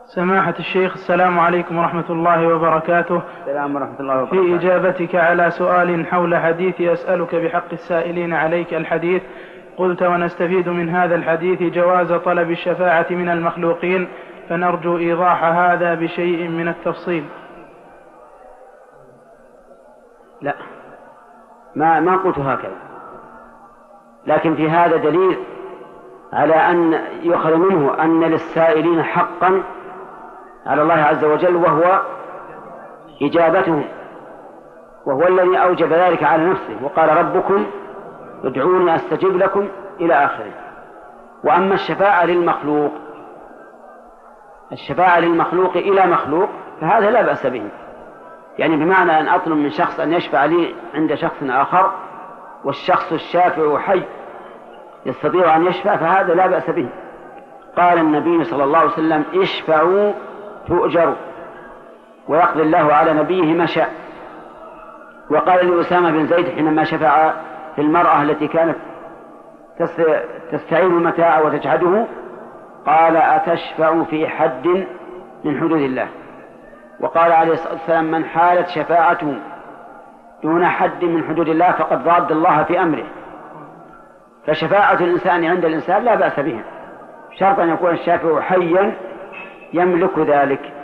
سماحة الشيخ، السلام عليكم ورحمة الله وبركاته. السلام ورحمة الله وبركاته. في إجابتك على سؤال حول حديث أسألك بحق السائلين عليك الحديث، قلت: ونستفيد من هذا الحديث جواز طلب الشفاعة من المخلوقين، فنرجو إيضاح هذا بشيء من التفصيل. لا، ما قلت هكذا، لكن في هذا دليل على أن يؤخذ منه أن للسائلين حقا على الله عز وجل، وهو إجابته، وهو الذي أوجب ذلك على نفسه، وقال: ربكم ادعوني أستجب لكم إلى آخره. وأما الشفاعة للمخلوق، الشفاعة للمخلوق إلى مخلوق، فهذا لا بأس به، يعني بمعنى أن أطلب من شخص أن يشفع لي عند شخص آخر، والشخص الشافع حي يستطيع أن يشفع، فهذا لا بأس به. قال النبي صلى الله عليه وسلم: اشفعوا تؤجروا، ويقضي الله على نبيه ما شاء. وقال لأسامة بن زيد حينما شفع في المرأة التي كانت تستعين المتاع وتجحده، قال: أتشفع في حد من حدود الله؟ وقال عليه الصلاة والسلام: من حالت شفاعته دون حد من حدود الله فقد ضاد الله في أمره. فشفاعة الإنسان عند الإنسان لا بأس بها، شرط أن يكون الشافع حيا يملك ذلك.